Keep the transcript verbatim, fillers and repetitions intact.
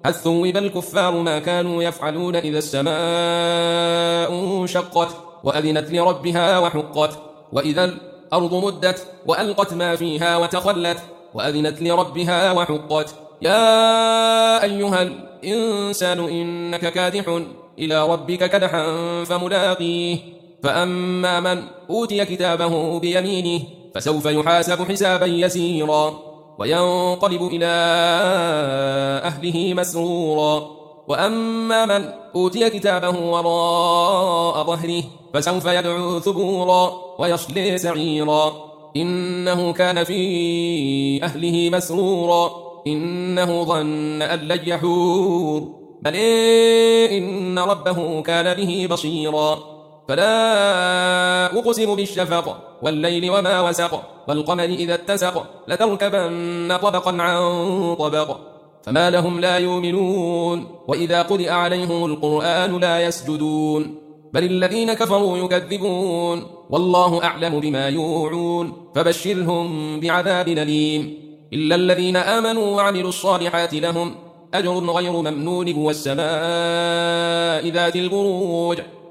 هل ثوب الكفار ما كانوا يفعلون إذا السماء انشقت وأذنت لربها وحقت وإذا الأرض مدت وألقت ما فيها وتخلت وأذنت لربها وحقت يا أيها الإنسان إنك كادح إلى ربك كدحا فملاقيه فأما من أوتي كتابه بيمينه فسوف يحاسب حسابا يسيرا وينقلب إلى أهله مسرورا وأما من أوتي كتابه وراء ظهره فسوف يدعو ثبورا ويصلي سعيرا إنه كان في أهله مسرورا إنه ظن أن لن يحور بل إن ربه كان به بصيرا فلا أقسم بالشفق والليل وما وسق والقمر إذا اتسق لتركبن طبقا عن طبق فما لهم لا يؤمنون وإذا قرئ عليهم القرآن لا يسجدون بل الذين كفروا يكذبون والله أعلم بما يوعون فبشرهم بعذاب أليم إلا الذين آمنوا وعملوا الصالحات لهم أجر غير ممنون والسماء ذات البروج